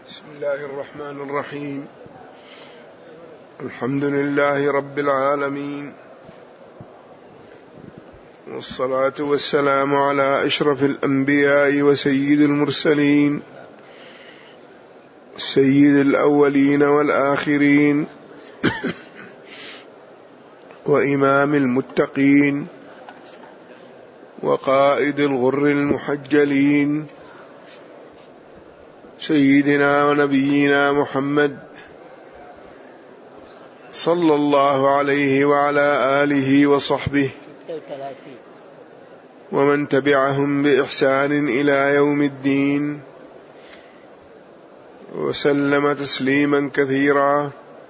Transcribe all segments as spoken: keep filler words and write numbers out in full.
بسم الله الرحمن الرحيم. الحمد لله رب العالمين، والصلاة والسلام على أشرف الأنبياء وسيد المرسلين، سيد الأولين والآخرين، وإمام المتقين، وقائد الغر المحجلين، سيدنا ونبينا محمد صلى الله عليه وعلى آله وصحبه ومن تبعهم بإحسان إلى يوم الدين، وسلم تسليما كثيرا.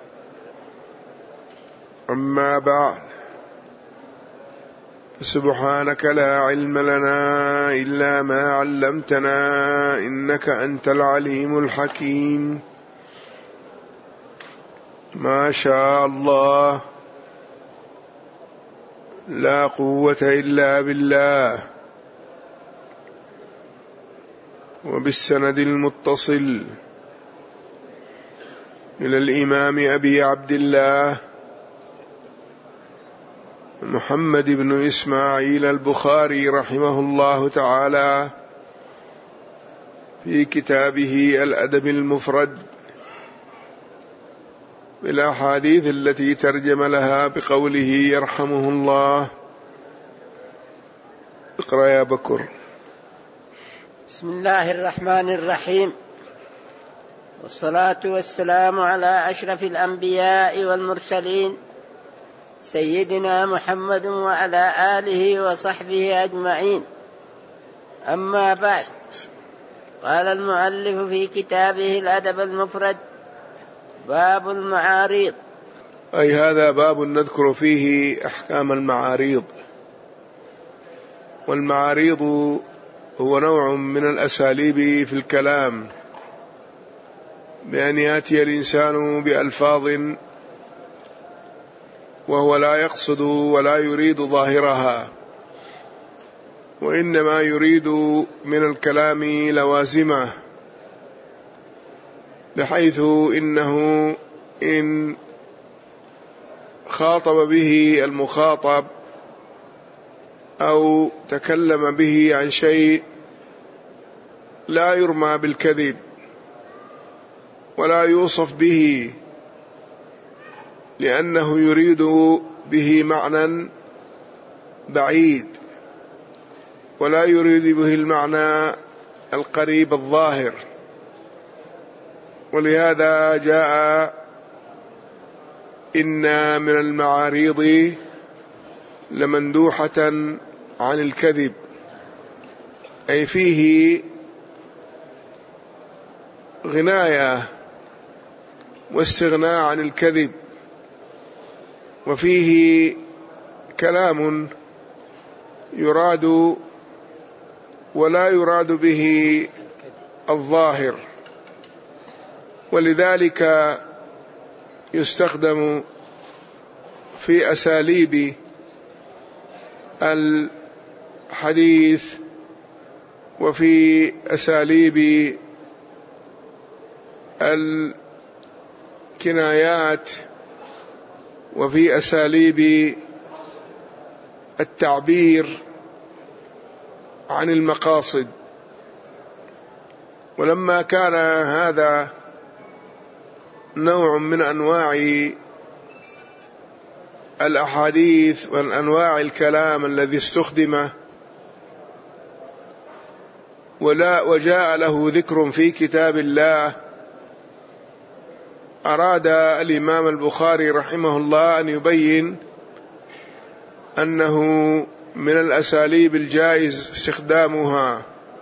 أما بعد، سبحانك لا علم لنا إلا ما علمتنا إنك أنت العليم الحكيم. ما شاء الله، لا قوة إلا بالله. وبالسند المتصل إلى الإمام أبي عبد الله محمد بن إسماعيل البخاري رحمه الله تعالى في كتابه الأدب المفرد بالأحاديث التي ترجم لها بقوله يرحمه الله. اقرأ يا بكر. بسم الله الرحمن الرحيم، والصلاة والسلام على أشرف الأنبياء والمرسلين، سيدنا محمد وعلى آله وصحبه أجمعين. أما بعد، قال المؤلف في كتابه الأدب المفرد: باب المعاريض. أي هذا باب نذكر فيه أحكام المعاريض. والمعاريض هو نوع من الأساليب في الكلام، بأن يأتي الإنسان بألفاظ وهو لا يقصد ولا يريد ظاهرها، وإنما يريد من الكلام لوازمه، بحيث إنه إن خاطب به المخاطب أو تكلم به عن شيء لا يرمى بالكذب ولا يوصف به، لأنه يريد به معنى بعيد ولا يريد به المعنى القريب الظاهر. ولهذا جاء إن من المعاريض لمندوحة عن الكذب، أي فيه غناية واستغناء عن الكذب، وفيه كلام يراد ولا يراد به الظاهر، ولذلك يستخدم في أساليب الحديث وفي أساليب الكنايات وفي أساليب التعبير عن المقاصد. ولما كان هذا نوع من أنواع الأحاديث ومن أنواع الكلام الذي استخدم ولا وجاء له ذكر في كتاب الله، أراد الإمام البخاري رحمه الله أن يبين أنه من الأساليب الجائز استخدامها،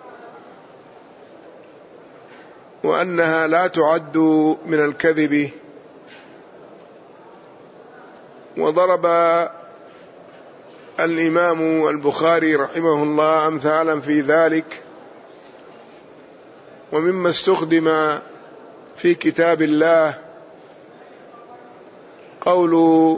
وأنها لا تعد من الكذب. وضرب الإمام البخاري رحمه الله أمثالا في ذلك. ومما استخدم في كتاب الله قول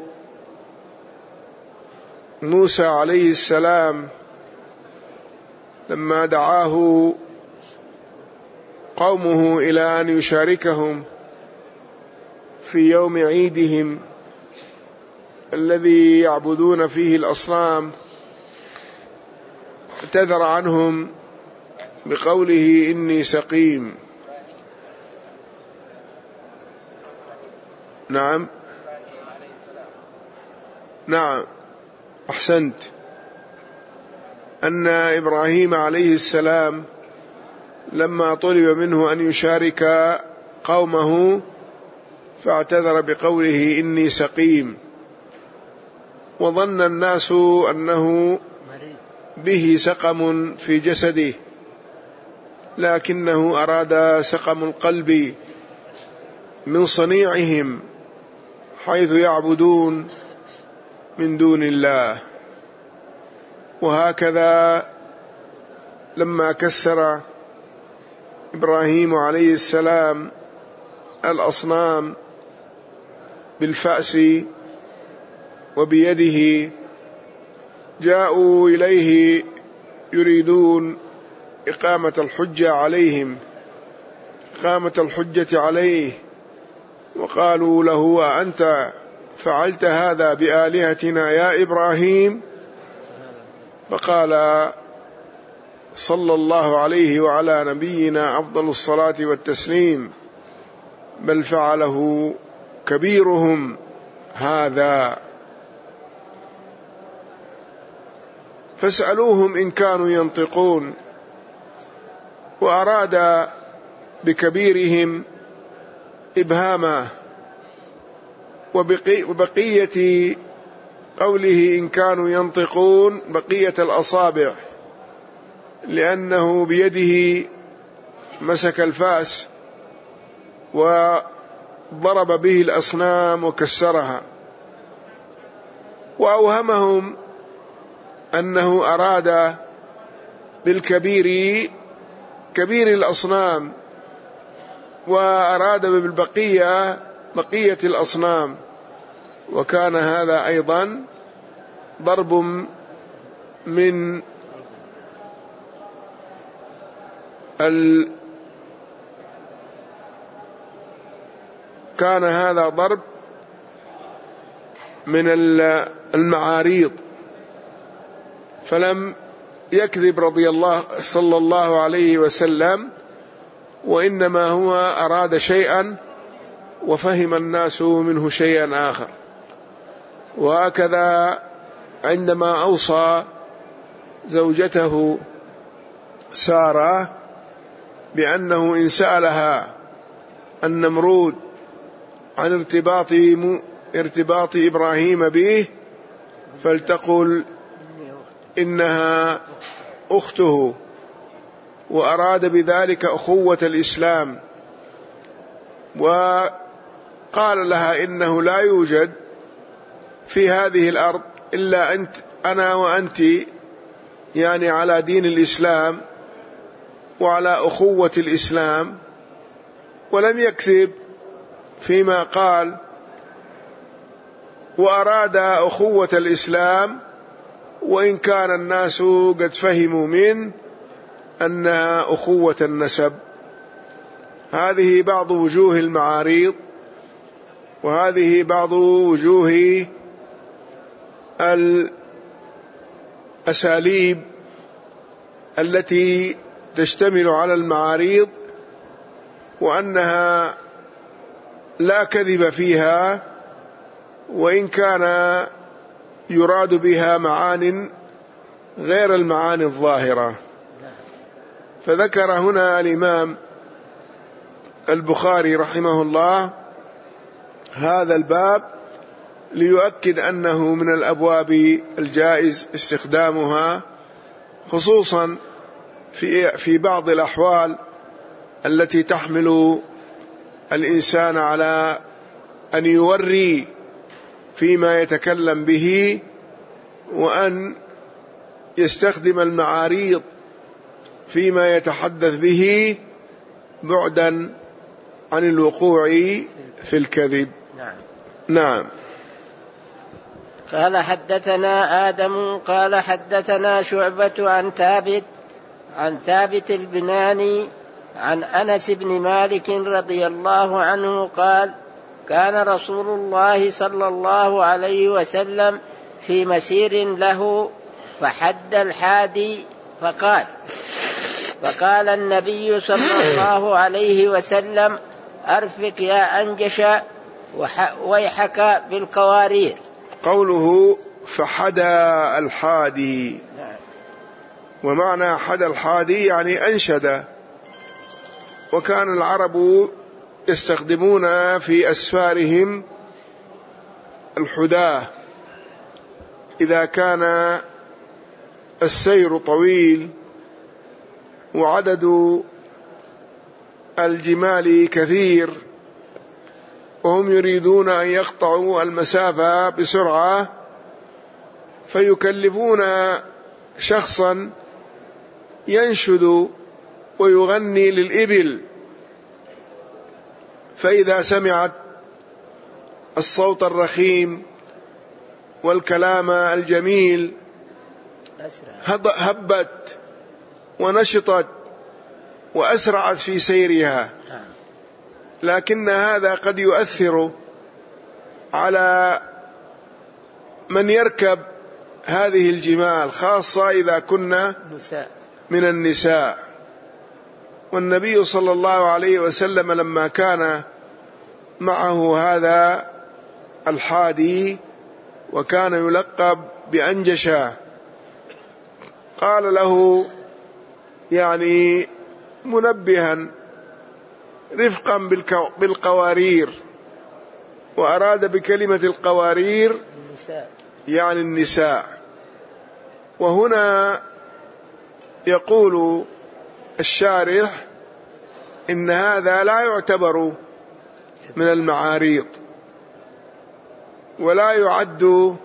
موسى عليه السلام لما دعاه قومه إلى أن يشاركهم في يوم عيدهم الذي يعبدون فيه الأصنام، اعتذر عنهم بقوله إني سقيم. نعم نعم أحسنت، أن إبراهيم عليه السلام لما طلب منه أن يشارك قومه فاعتذر بقوله إني سقيم، وظن الناس أنه به سقم في جسده، لكنه أراد سقم القلب من صنيعهم حيث يعبدون من دون الله. وهكذا لما كسر إبراهيم عليه السلام الأصنام بالفأس وبيده، جاءوا إليه يريدون إقامة الحجة عليهم إقامة الحجة عليه، وقالوا له أنت فعلت هذا بآلهتنا يا إبراهيم؟ فقال صلى الله عليه وعلى نبينا أفضل الصلاة والتسليم بل فعله كبيرهم هذا فاسألوهم إن كانوا ينطقون. وأراد بكبيرهم إبهامه، وبقية قوله إن كانوا ينطقون بقية الأصابع، لأنه بيده مسك الفأس وضرب به الأصنام وكسرها، وأوهمهم أنه أراد بالكبير كبير الأصنام، وأراد بالبقية بقية الأصنام، وكان هذا أيضا ضرب من ال كان هذا ضرب من المعاريض، فلم يكذب رضي الله صلى الله عليه وسلم، وإنما هو أراد شيئا وفهم الناس منه شيئا آخر. وهكذا عندما أوصى زوجته سارة بأنه إن سألها النمرود عن ارتباط ارتباط إبراهيم به فلتقل إنها أخته، وأراد بذلك أخوة الإسلام، وقال لها إنه لا يوجد في هذه الأرض إلا أنت أنا وأنت، يعني على دين الإسلام وعلى أخوة الإسلام، ولم يكذب فيما قال، وأراد أخوة الإسلام، وإن كان الناس قد فهموا منه أنها أخوة النسب. هذه بعض وجوه المعاريض، وهذه بعض وجوه الأساليب التي تشتمل على المعاريض، وأنها لا كذب فيها، وإن كان يراد بها معان غير المعاني الظاهرة. فذكر هنا الإمام البخاري رحمه الله هذا الباب ليؤكد أنه من الأبواب الجائز استخدامها، خصوصا في في بعض الأحوال التي تحمل الإنسان على أن يوري فيما يتكلم به، وأن يستخدم المعاريض فيما يتحدث به بعدا عن الوقوع في الكذب. نعم. نعم. قال حدثنا آدم قال حدثنا شعبة عن ثابت عن ثابت البناني عن أنس بن مالك رضي الله عنه قال: كان رسول الله صلى الله عليه وسلم في مسير له فحد الحادي فقال فقال النبي صلى الله عليه وسلم: أرفق يا أنجش ويحك بالقوارير. قوله فحدى الحادي، ومعنى حدى الحادي يعني أنشد. وكان العرب يستخدمون في أسفارهم الحداة إذا كان السير طويل وعدد الجمال كثير وهم يريدون أن يقطعوا المسافة بسرعة، فيكلفون شخصا ينشد ويغني للإبل، فإذا سمعت الصوت الرخيم والكلام الجميل هبت ونشطت وأسرعت في سيرها. لكن هذا قد يؤثر على من يركب هذه الجمال، خاصة إذا كنا من النساء. والنبي صلى الله عليه وسلم لما كان معه هذا الحادي وكان يلقب بأنجشا، قال له يعني منبها رفقا بالقوارير، وأراد بكلمة القوارير يعني النساء. وهنا يقول الشارح إن هذا لا يعتبر من المعاريض ولا يعد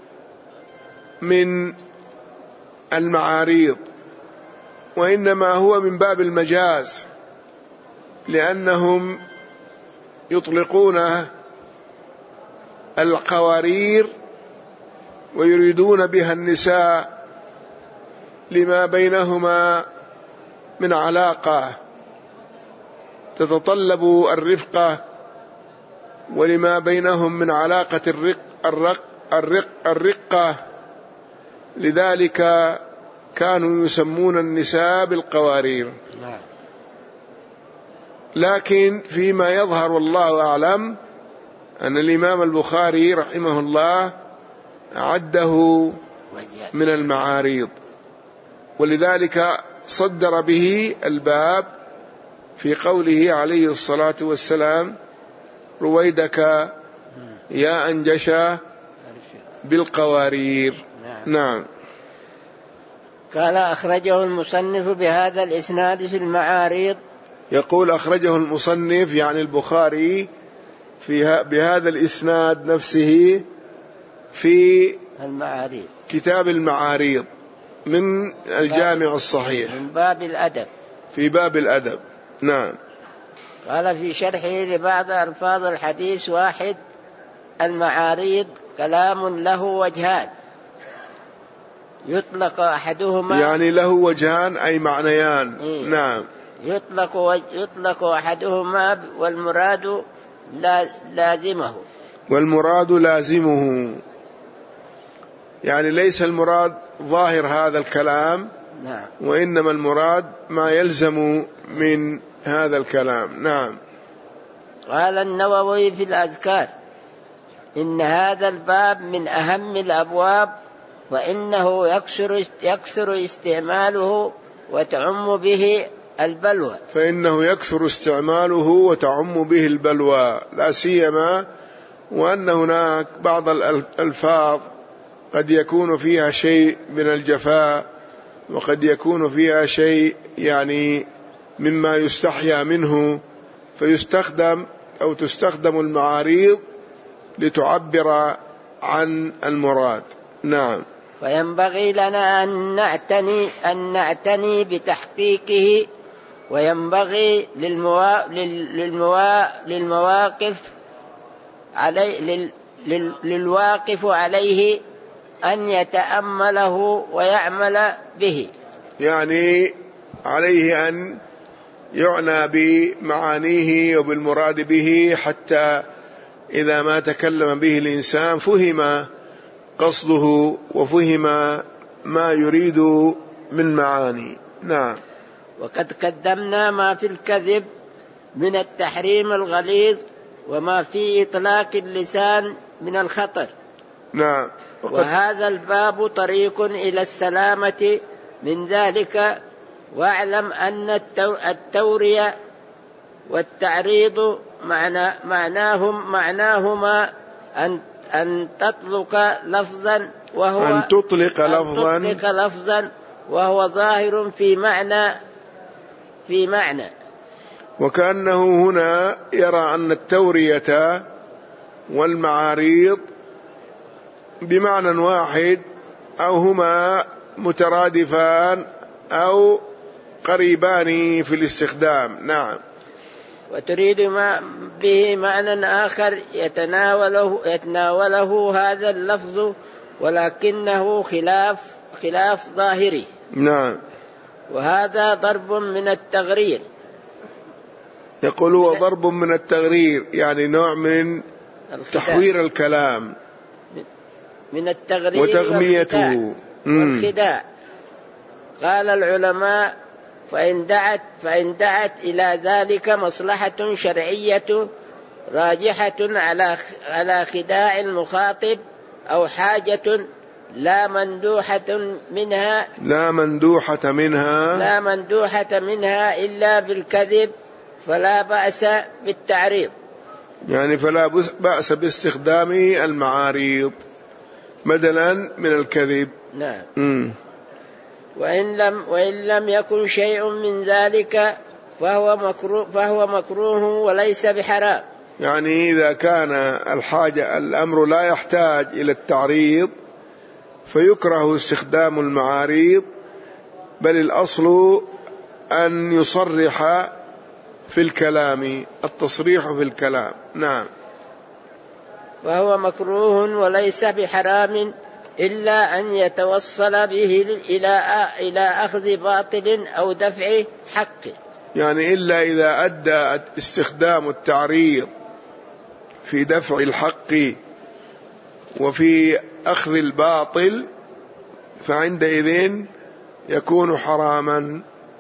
من المعاريض، وإنما هو من باب المجاز، لأنهم يطلقون القوارير ويريدون بها النساء لما بينهما من علاقة تتطلب الرفقة، ولما بينهم من علاقة الرق الرق الرق الرقة، لذلك كانوا يسمون النساء بالقوارير. لكن فيما يظهر والله أعلم أن الإمام البخاري رحمه الله عده من المعاريض، ولذلك صدر به الباب في قوله عليه الصلاة والسلام: رويدك يا أنجشا بالقوارير. نعم. قال: أخرجه المصنف بهذا الإسناد في المعاريض. يقول أخرجه المصنف يعني البخاري فيها بهذا الإسناد نفسه في المعاريض، كتاب المعاريض من الجامع الصحيح، من باب الأدب، في باب الأدب. نعم. قال في شرحه لبعض ألفاظ الحديث: واحد، المعاريض كلام له وجهان يطلق أحدهما، يعني له وجهان أي معنيان. إيه؟ نعم. يطلق وج... يطلق أحدهما والمراد لا... لازمه والمراد لازمه، يعني ليس المراد ظاهر هذا الكلام. نعم. وإنما المراد ما يلزم من هذا الكلام. نعم. قال النووي في الأذكار: إن هذا الباب من أهم الأبواب، وإنه يكثر يكثر استعماله وتعم به البلوى. فإنه يكثر استعماله وتعم به البلوى، لا سيما وأن هناك بعض الألفاظ قد يكون فيها شيء من الجفاء، وقد يكون فيها شيء يعني مما يستحيا منه، فيستخدم أو تستخدم المعاريض لتعبر عن المراد. نعم. فينبغي لنا أن نعتني أن نعتني بتحقيقه، وينبغي للموا... للموا... للمواقف علي... لل... لل... للواقف عليه أن يتأمله ويعمل به، يعني عليه أن يعنى بمعانيه وبالمراد به، حتى إذا ما تكلم به الإنسان فهم قصده وفهم ما يريد من معاني. نعم. وقد قدمنا ما في الكذب من التحريم الغليظ وما في إطلاق اللسان من الخطر. نعم. وهذا الباب طريق إلى السلامة من ذلك. واعلم أن التورية والتعريض معنى معناهم معناهما أن أن تطلق لفظا وهو أن تطلق لفظا أن تطلق لفظا وهو ظاهر في معنى في معنى وكأنه هنا يرى أن التورية والمعاريض بمعنى واحد، أو هما مترادفان أو قريبان في الاستخدام. نعم. وتريد ما به معنى آخر يتناوله, يتناوله هذا اللفظ ولكنه خلاف خلاف ظاهري. نعم. وهذا ضرب من التغرير. يقول هو ضرب من التغرير، يعني نوع من تحوير الكلام من التغرير وتغميته والخداع. قال العلماء فإن دعت, فإن دعت إلى ذلك مصلحة شرعية راجحة على على خداع المخاطب أو حاجة لا مندوحة منها لا مندوحة منها لا مندوحة منها إلا بالكذب فلا بأس بالتعريض. يعني فلا بأس باستخدام المعاريض بدلا من الكذب. نعم. م. وإن لم وإن لم يكن شيء من ذلك فهو مكروه فهو مكروه وليس بحرام. يعني إذا كان الحاجة الأمر لا يحتاج إلى التعريض فيكره استخدام المعاريض، بل الأصل أن يصرح في الكلام، التصريح في الكلام. نعم. وهو مكروه وليس بحرام إلا أن يتوصل به إلى إلى أخذ باطل أو دفع حق. يعني إلا إذا أدى استخدام التعريض في دفع الحق وفي أخذ الباطل فعندئذ يكون حراما،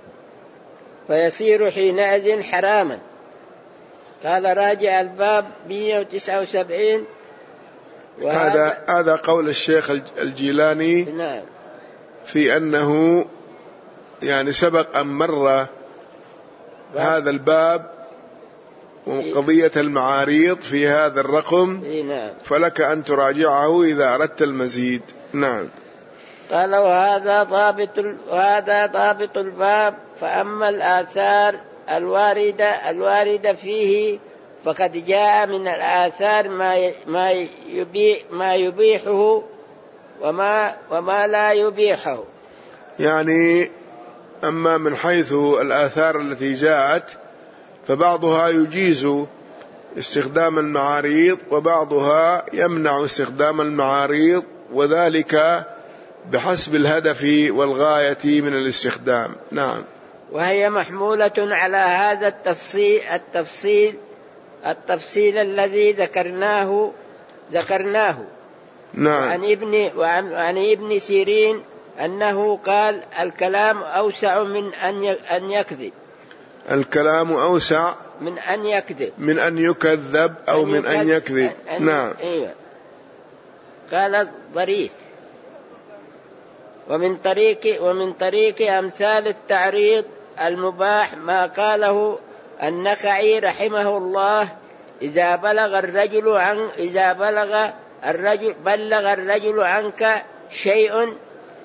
فيصير حينئذ حراما. قال راجع الباب مئة وتسعة وسبعين. هذا هذا قول الشيخ الجيلاني. نعم. في أنه يعني سبق أن مر هذا الباب وقضية المعاريض في هذا الرقم. نعم. فلك أن تراجعه إذا أردت المزيد. نعم. قال وهذا ضابط وهذا ضابط الباب. فأما الآثار الواردة الواردة فيه فقد جاء من الآثار ما ما يبيح ما يبيحه وما وما لا يبيحه. يعني أما من حيث الآثار التي جاءت فبعضها يجيز استخدام المعاريض وبعضها يمنع استخدام المعاريض، وذلك بحسب الهدف والغاية من الاستخدام. نعم. وهي محمولة على هذا التفصيل التفصيل التفصيل الذي ذكرناه ذكرناه نعم. عن ابن وعن ابن سيرين أنه قال الكلام أوسع من أن أن يكذب. الكلام أوسع من أن يكذب من أن يكذب أو أن من أن يكذب. أن نعم. أيوة. قال ظريف. ومن طريق ومن طريق أمثال التعريض المباح ما قاله النخعي رحمه الله: إذا بلغ الرجل عن إذا بلغ الرجل بلغ الرجل عنك شيء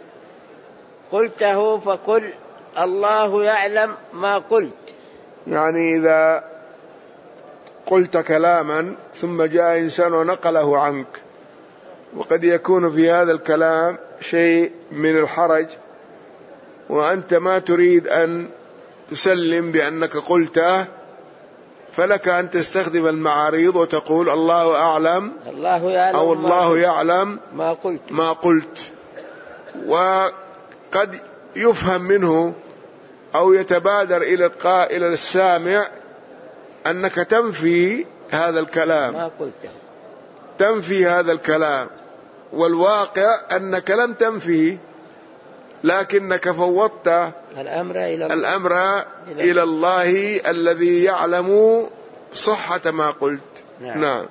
قلته فقل الله يعلم ما قلت. يعني إذا قلت كلاما ثم جاء إنسان ونقله عنك، وقد يكون في هذا الكلام شيء من الحرج وأنت ما تريد أن تسلم بأنك قلته، فلك أن تستخدم المعاريض وتقول الله أعلم الله يعلم أو الله يعلم ما قلت ما قلت. وقد يفهم منه أو يتبادر إلى القائل السامع أنك تنفي هذا الكلام، ما قلته، تنفي هذا الكلام، والواقع أنك لم تنفيه، لكنك فوضت الأمر إلى, الأمر إلى الله الذي يعلم صحة ما قلت. نعم. نعم.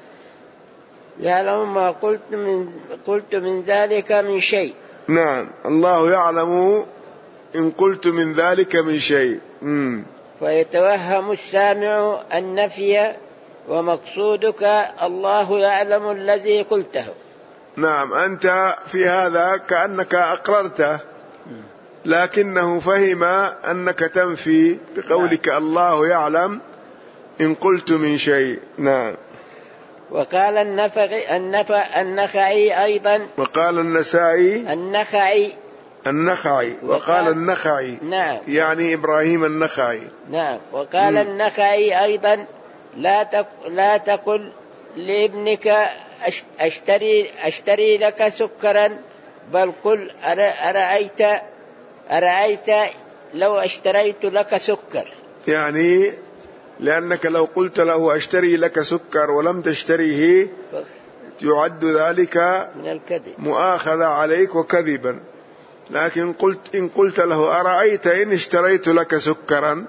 يعلم ما قلت من, قلت من ذلك من شيء. نعم، الله يعلم إن قلت من ذلك من شيء. مم. فيتوهم السامع النفي ومقصودك الله يعلم الذي قلته. نعم، أنت في هذا كأنك أقررته، لكنه فهم أنك تنفي بقولك نعم. الله يعلم إن قلت من شيء. نعم. وقال النفعي النخعي أيضا، وقال النسائي النخعي النخعي وقال النخعي، نعم، يعني إبراهيم النخعي. نعم. وقال م. النخعي أيضا لا تك لا تقل لابنك أشتري أشتري لك سكرا، بل قل أرأيت أرأيت لو اشتريت لك سكر. يعني لأنك لو قلت له أشتري لك سكر ولم تشتريه يعد ذلك من الكذب، مؤاخذة عليك وكذبا. لكن قلت إن قلت له أرأيت إن اشتريت لك سكرا،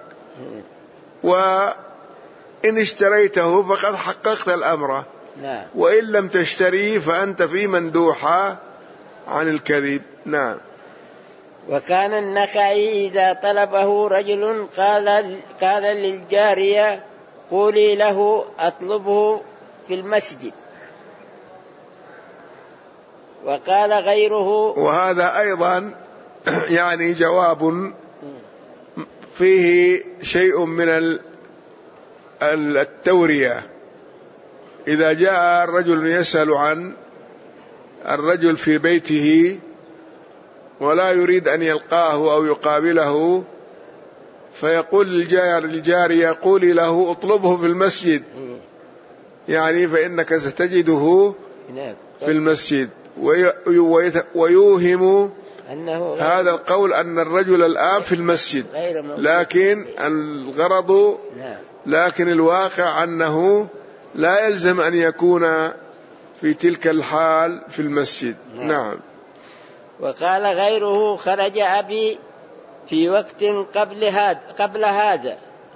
وإن اشتريته فقد حققت الأمر، نعم. وإن لم تشتريه فأنت في مندوحة عن الكذب. نعم. وكان النخعي إذا طلبه رجل قال قال للجارية قولي له أطلبه في المسجد. وقال غيره، وهذا أيضا يعني جواب فيه شيء من التورية. إذا جاء الرجل يسأل عن الرجل في بيته ولا يريد أن يلقاه أو يقابله، فيقول للجارية قولي له اطلبه في المسجد، يعني فإنك ستجده في المسجد، ويوهم هذا القول أن الرجل الآن في المسجد، لكن الغرض لكن الواقع أنه لا يلزم أن يكون في تلك الحال في المسجد. نعم. نعم. وقال غيره خرج أبي في وقت قبل هذا قبل هذا.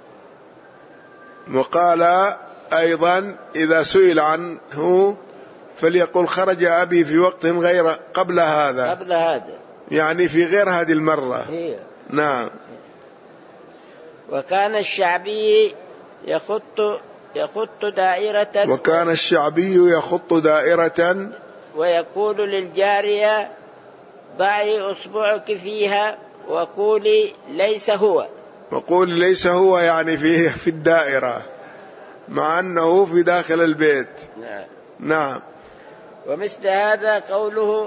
وقال أيضا إذا سئل عنه فليقل خرج أبي في وقت غير قبل هذا، قبل هذا يعني في غير هذه المرة. هي. نعم. وكان الشعبي يخط يخط دائرة وكان الشعبي يخط دائرة ويقول للجارية ضعي أصبعك فيها وقولي ليس هو. وقول ليس هو يعني فيه في الدائرة، مع أنه في داخل البيت. نعم. نعم. ومثل هذا قوله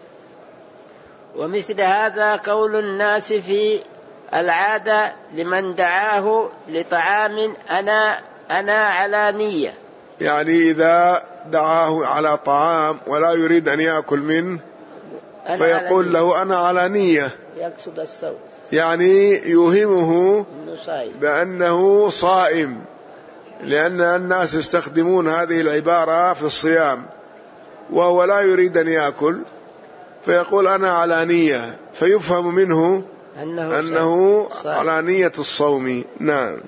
ومثل هذا قول الناس في العادة لمن دعاه لطعام أنا أنا على نية، يعني إذا دعاه على طعام ولا يريد أن يأكل منه فيقول له أنا على نية، يقصد الصوم، يعني يوهمه بأنه صائم، لأن الناس يستخدمون هذه العبارة في الصيام وهو لا يريد أن يأكل، فيقول أنا على نية، فيفهم منه أنه, أنه على نية الصوم. نعم.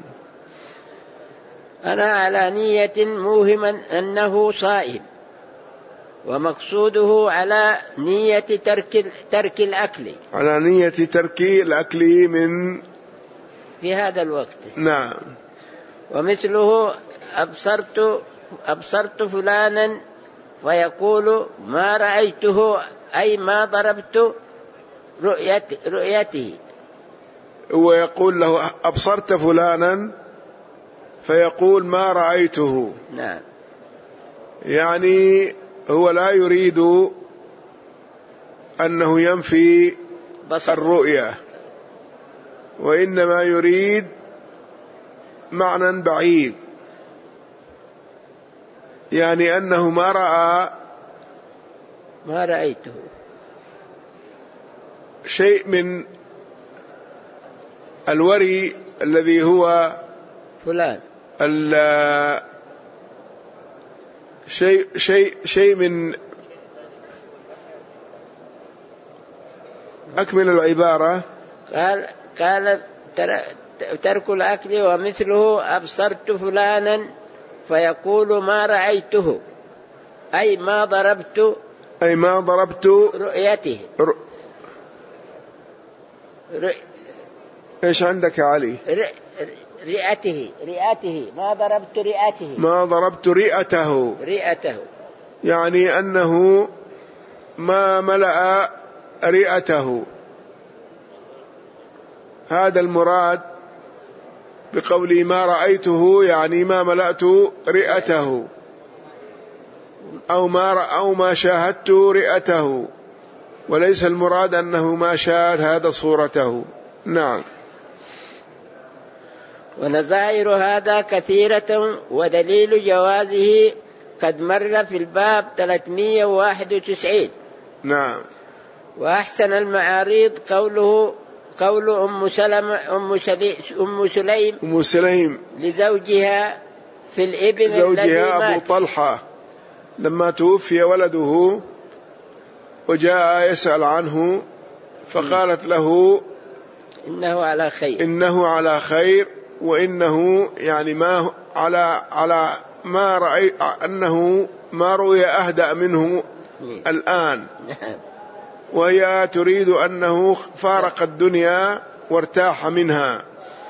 أنا على نية موهما أنه صائم، ومقصوده على نية ترك ترك الأكل، على نية ترك الأكل من في هذا الوقت. نعم. ومثله أبصرت أبصرت فلانا فيقول ما رأيته، أي ما ضربت رؤيته. ويقول له أبصرت فلانا فيقول ما رأيته. نعم. يعني هو لا يريد أنه ينفي بصر الرؤية، وإنما يريد معنى بعيد، يعني أنه ما رأى ما رأيته شيء من الوري الذي هو فلان شيء شيء شيء من أكمل العبارة. قال قال ترك الأكل ومثله أبصرت فلانا فيقول ما رأيته أي ما ضربت أي ما ضربت رؤيته ر... ر... إيش عندك يا علي؟ ر... رئته رئته ما ضربت رئته ما ضربت رئته رئته يعني أنه ما ملأ رئته. هذا المراد بقولي ما رأيته، يعني ما ملأت رئته أو ما أو ما شاهدت رئته، وليس المراد أنه ما شاهد هذا صورته. نعم. ونظائر هذا كثيرة، ودليل جوازه قد مر في الباب ثلاثمائة وواحد وتسعين. نعم. وأحسن المعاريض قوله قول أم سلمة أم سليم أم سليم أم سليم لزوجها في الابن زوجها أبو طلحة لما توفي ولده وجاء يسأل عنه فقالت له إنه على خير إنه على خير وإنه يعني ما على على ما رأي أنه ما رؤي أهدأ منه الآن، وهي تريد أنه فارق الدنيا وارتاح منها،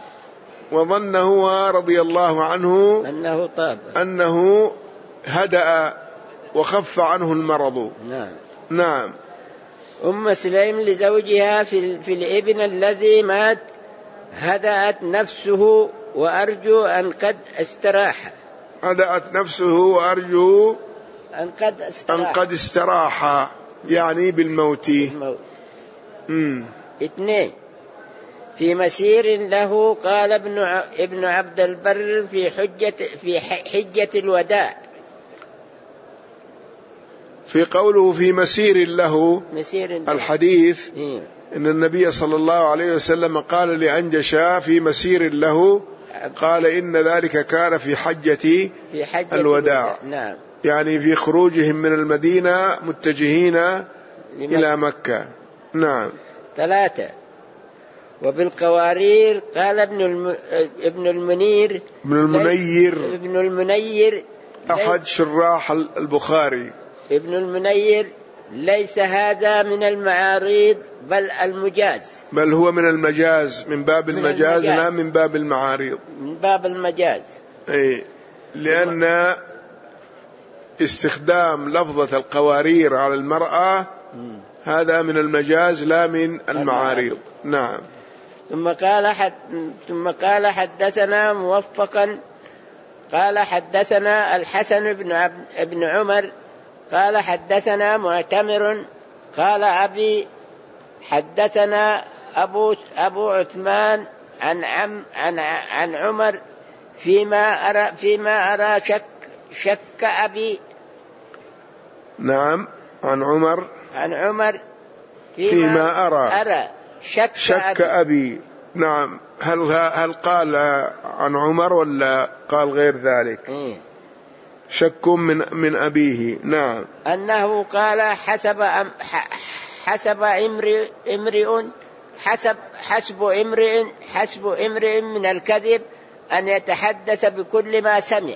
وظنه رضي الله عنه أنه طاب أنه هدأ وخف عنه المرض. نعم. نعم. أم سليم لزوجها في, في الابن الذي مات هدأت نفسه وأرجو أن قد استراح هدأت نفسه وأرجو أن قد استراح, أن قد استراح يعني بالموت. مم. اثنين في مسير له قال ابن ابن عبد البر في حجة في حجة الوداع، في قوله في مسير له مسير له الحديث إيه؟ إن النبي صلى الله عليه وسلم قال لأنجشا في مسير له، قال إن ذلك كان في حجة, في حجة الوداع. نعم. يعني في خروجهم من المدينة متجهين لمكة. إلى مكة. نعم. ثلاثة وبالقوارير قال ابن الم... ابن المنير ابن المنير ابن المنير أحد شراح البخاري. ابن المنير ليس هذا من المعاريض بل المجاز، بل هو من المجاز، من باب من المجاز المجاز. لا من باب المعاريض، من باب المجاز. أي لأن استخدام لفظة القوارير على المرأة هذا من المجاز لا من المعاريض. نعم. ثم قال حد ثم قال حدثنا موفقا قال حدثنا الحسن بن عبد ابن عمر قال حدثنا معتمر قال أبي حدثنا أبو أبو عثمان عن عم عن عن عمر فيما أرى فيما أرى شك شك أبي. نعم. عن عمر عن عمر فيما, فيما أرى أرى شك, شك أبي. أبي. نعم. هل هل قال عن عمر ولا قال غير ذلك؟ إيه؟ شك من من أبيه. نعم. أنه قال حسب أم حسب امرئ امرئ حسب حسب امرئ حسب امرئ من الكذب أن يتحدث بكل ما سمع.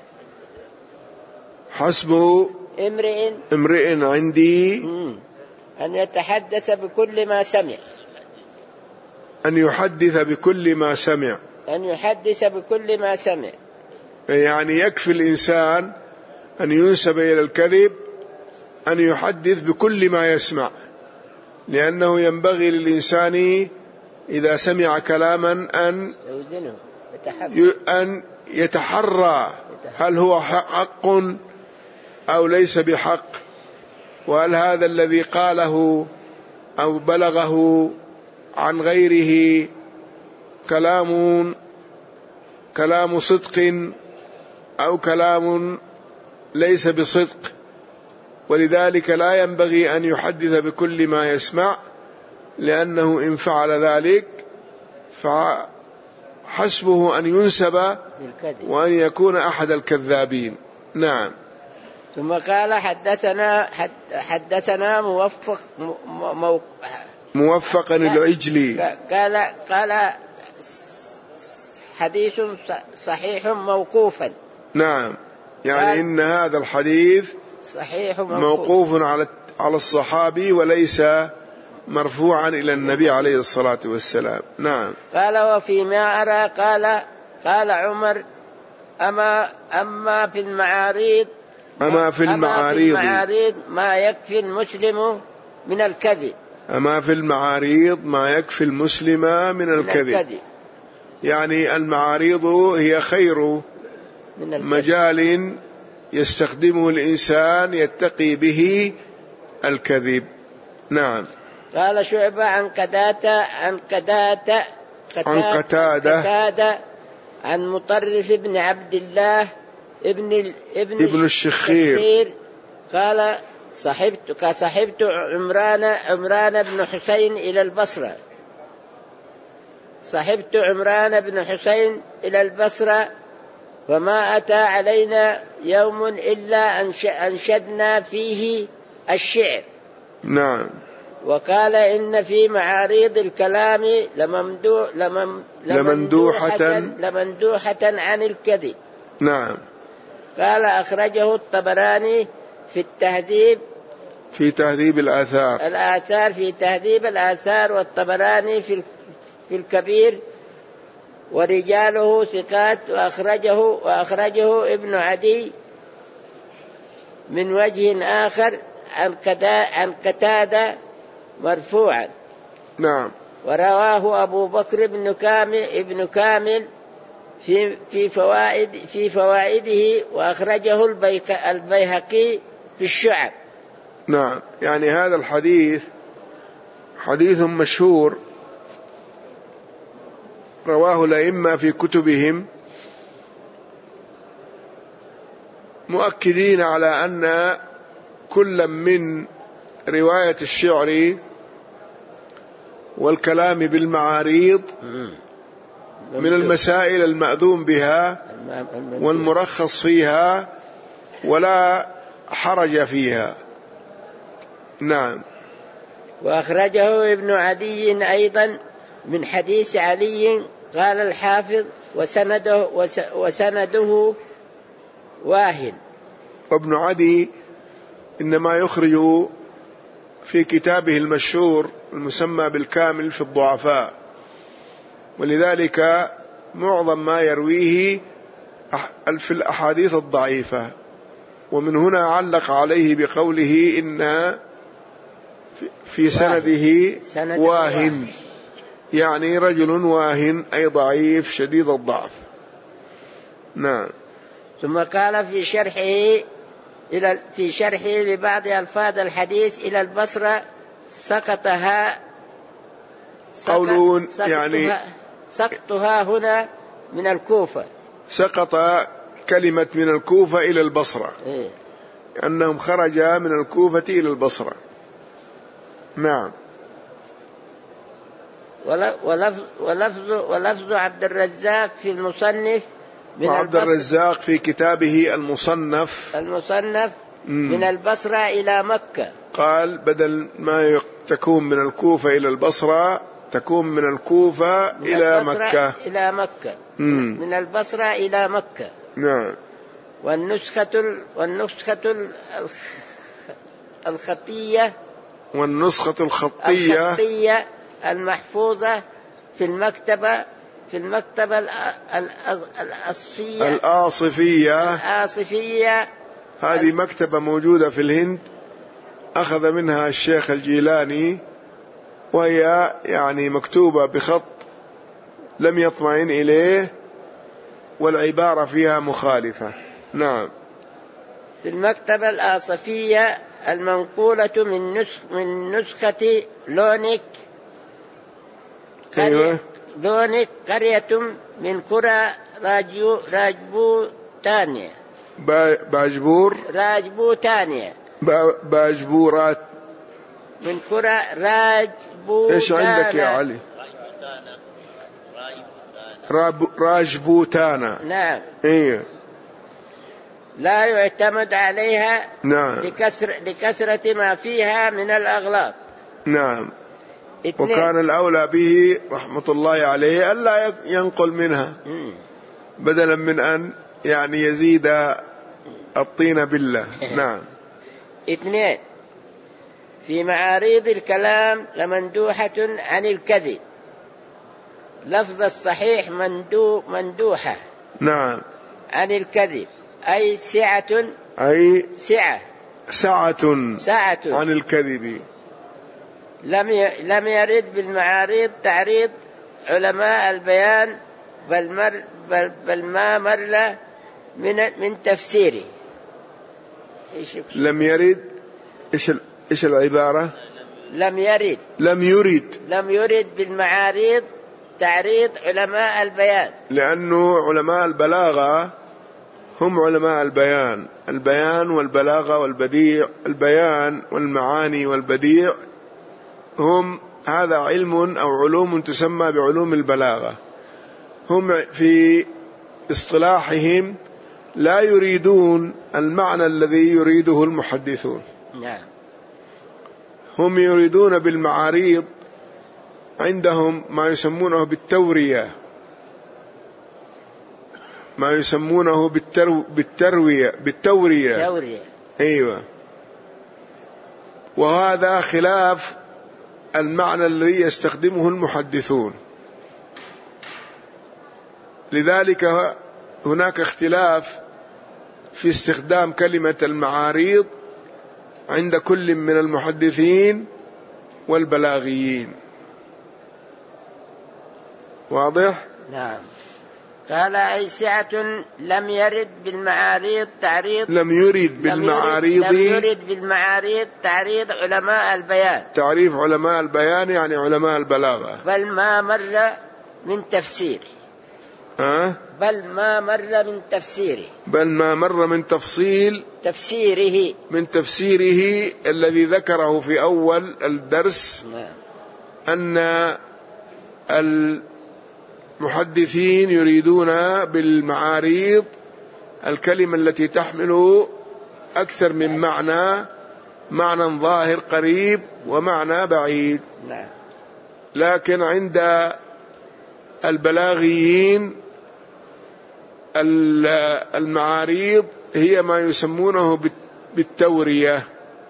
حسب امرئ امرئ عندي أن يتحدث بكل ما سمع. أن يحدث بكل ما سمع. أن يحدث بكل ما سمع يعني يكفي الإنسان أن ينسب إلى الكذب أن يحدث بكل ما يسمع، لأنه ينبغي للإنسان إذا سمع كلاما أن أن يتحرى هل هو حق أو ليس بحق، وهل هذا الذي قاله أو بلغه عن غيره كلام كلام صدق أو كلام ليس بصدق. ولذلك لا ينبغي أن يحدث بكل ما يسمع، لأنه إن فعل ذلك فحسبه أن ينسب وأن يكون أحد الكذابين. نعم. ثم قال حدثنا حدثنا موفق مو موفق العجلي قال قال حديث صحيح موقوفا. نعم، يعني إن هذا الحديث صحيح موقوف, موقوف على على الصحابي وليس مرفوعا إلى النبي عليه الصلاة والسلام. نعم. قال وفيما أرى قال قال عمر أما أما في المعاريض أما في المعاريض, أما في المعاريض ما يكفي المسلم من الكذب أما في المعاريض ما يكفي المسلم من الكذب, الكذب. يعني المعاريض هي خير مجال يستخدمه الإنسان يتقي به الكذب. نعم. قال شعبة عن قتادة عن قتادة عن قتادة قتادة عن مطرف بن عبد الله ابن ابن, ابن الشخير قال صحبت صحبت عمران عمران بن حسين إلى البصرة صحبت عمران بن حسين إلى البصرة وما أتى علينا يوم إلا أنشدنا فيه الشعر. نعم. وقال إن في معاريض الكلام لممدو لمم لمندوحة, لمندوحة عن الكذب. نعم. قال أخرجه الطبراني في التهذيب في تهذيب الآثار الآثار في تهذيب الآثار والطبراني في في الكبير ورجاله ثقات وأخرجه وأخرجه ابن عدي من وجه آخر عن عن قتادة مرفوعا. نعم. ورواه أبو بكر بن كامل ابن كامل في في فوائد في فوائده وأخرجه البيهقي في الشعب. نعم. يعني هذا الحديث حديث مشهور رواه الأئمة في كتبهم مؤكدين على أن كل من رواية الشعر والكلام بالمعاريض من المسائل المأذون بها والمرخص فيها ولا حرج فيها. نعم. وأخرجه ابن عدي أيضا من حديث علي قال الحافظ وسنده, وسنده واهن. وابن عدي إنما يخرج في كتابه المشهور المسمى بالكامل في الضعفاء، ولذلك معظم ما يرويه في الأحاديث الضعيفة، ومن هنا علق عليه بقوله إن في سنده واهن، يعني رجل واهن أي ضعيف شديد الضعف. نعم. ثم قال في شرحه إلى في شرحه لبعض ألفاظ الحديث إلى البصرة سقطها قولون يعني سقطها هنا من الكوفة، سقط كلمة من الكوفة إلى البصرة، إيه؟ أنهم خرج من الكوفة إلى البصرة. نعم. ولفظ, ولفظ, ولفظ عبد الرزاق في المصنف من وعبد الرزاق في كتابه المصنف المصنف من البصرة إلى مكة، قال بدل ما تكون من الكوفة إلى البصرة تكون من الكوفة من إلى مكة إلى مكة مم. من البصرة إلى مكة. نعم. والنسخة والنسخة الخطية والنسخة الخطية, الخطية المحفوظة في المكتبة في المكتبة الأصفية الآصفية الآصفية هذه مكتبة موجودة في الهند، أخذ منها الشيخ الجيلاني، وهي يعني مكتوبة بخط لم يطمئن إليه والعبارة فيها مخالفة. نعم. في المكتبة الآصفية المنقولة من نسخ من نسخة لونيك أيوة. لونيك قرية من قرى راجبو راجبوتانيا باجبور راجبوتانيا باجبورات من قرى راجبوتانيا. ايش عندك يا علي؟ راجبوتانا. نعم. إيه. لا يعتمد عليها. نعم. لكثر لكثرة ما فيها من الأغلاط. نعم. اثنين. وكان الأولى به رحمة الله عليه ألا ينقل منها بدلا من أن يعني يزيد الطين بالله. نعم. اثنين. في معاريض الكلام لمندوحة عن الكذب. لفظ الصحيح مندو مندوحة. نعم. عن الكذب أي سعة. أي سعة. سعة. سعة عن الكذب. لم لم يرد بالمعاريض تعريض علماء البيان بل مر بل, بل ما مر من من تفسيره. لم يرد. ايش ايش العبارة؟ لم يرد. لم يرد. لم يرد بالمعاريض تعريض علماء البيان، لأنه علماء البلاغة هم علماء البيان. البيان والبلاغة والبديع، البيان والمعاني والبديع هم هذا علم أو علوم تسمى بعلوم البلاغة. هم في اصطلاحهم لا يريدون المعنى الذي يريده المحدثون. نعم. هم يريدون بالمعاريض عندهم ما يسمونه بالتورية، ما يسمونه بالترو بالتروية بالتورية. تورية. أيوة. وهذا خلاف المعنى الذي يستخدمه المحدثون. لذلك هناك اختلاف في استخدام كلمة المعاريض عند كل من المحدثين والبلاغيين. واضح؟ نعم. قال أي سعة لم يرد بالمعاريض تعريض. لم يرد بالمعاريض. لم يرد بالمعاريض تعريض علماء البيان. تعريف علماء البيان يعني علماء البلاغة. بل ما مر من تفسيره. أه؟ بل ما مر من تفسيره. بل ما مر من تفصيل تفسيره. من تفسيره الذي ذكره في أول الدرس. نعم. أن المحدثين يريدون بالمعاريض الكلمة التي تحمل أكثر من معنى، معنى ظاهر قريب ومعنى بعيد. نعم. لكن عند البلاغيين المعاريض هي ما يسمونه بالتورية.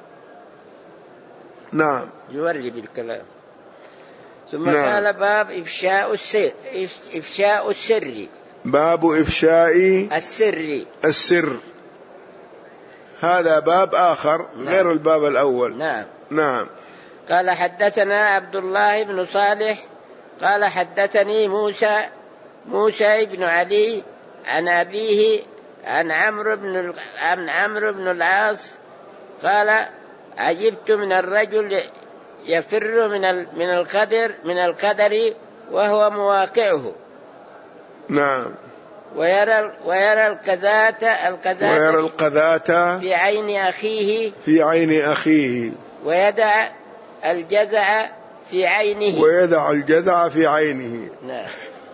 نعم. يوري بالكلام. ثم نعم. قال باب إفشاء السر. إفشاء السر. باب إفشاء السر. السر. هذا باب آخر. نعم. غير الباب الأول. نعم. نعم. قال حدثنا عبد الله بن صالح قال حدثني موسى موسى بن علي عن أبيه عن عمرو بن عن عمرو بن العاص قال عجبت من الرجل يفر من من القدر من القدر وهو مواقعه. نعم. ويرى ويرى القذاة القذاة ويرى القذاة في عين أخيه في عين أخيه ويدع الجزع في عينه ويدع الجزع في عينه. نعم.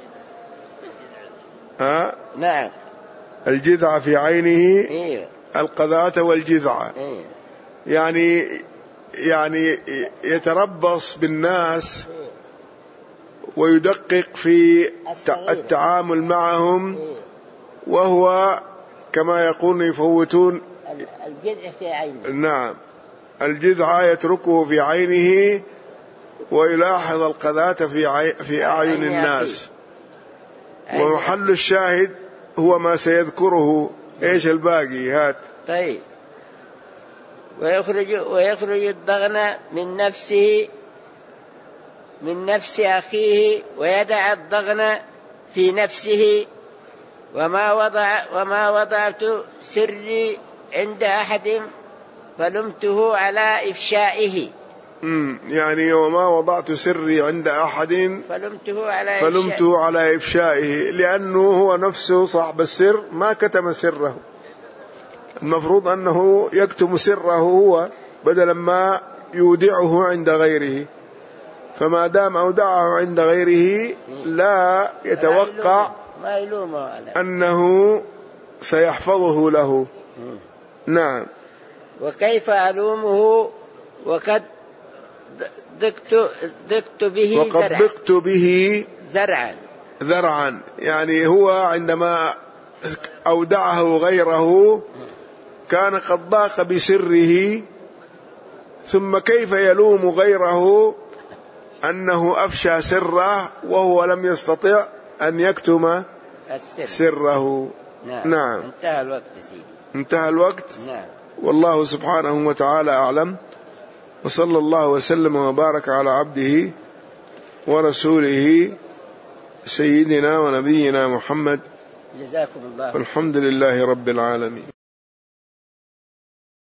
ها؟ نعم. الجذع في عينه. إيه. القذاة والجذع. إيه. يعني يعني يتربص بالناس ويدقق في التعامل معهم، وهو كما يقولون يفوتون الجذع في عينه. نعم. الجذع يتركه في عينه ويلاحظ القذاة في عي... في أعين الناس. ومحل الشاهد هو ما سيذكره. إيش الباقي؟ هات. طيب. ويخرج ويخرج الضغن من نفسه من نفس أخيه ويدع الضغن في نفسه. وما وضع وما وضعت سري عند أحد فلمته على إفشائه. امم يعني وما وضعت سري عند أحد فلمته على فلمته على إفشائه، لأنه هو نفسه صاحب السر ما كتم سره. المفروض أنه يكتم سره هو بدلا ما يودعه عند غيره، فما دام أودعه عند غيره لا يتوقع ما يلومه أنه سيحفظه له. نعم. وكيف ألومه وقد ضقت ضقت به وقد زرعا ضقت به زرعا ذرعا، يعني هو عندما أودعه غيره كان قد ضاق بسره، ثم كيف يلوم غيره أنه أفشى سره وهو لم يستطع أن يكتم السر. سره. نعم. نعم. انتهى الوقت سيدي. انتهى الوقت. نعم. والله سبحانه وتعالى أعلم، وصلى الله وسلم وبارك على عبده ورسوله سيدنا ونبينا محمد. جزاكم الله. والحمد لله رب العالمين.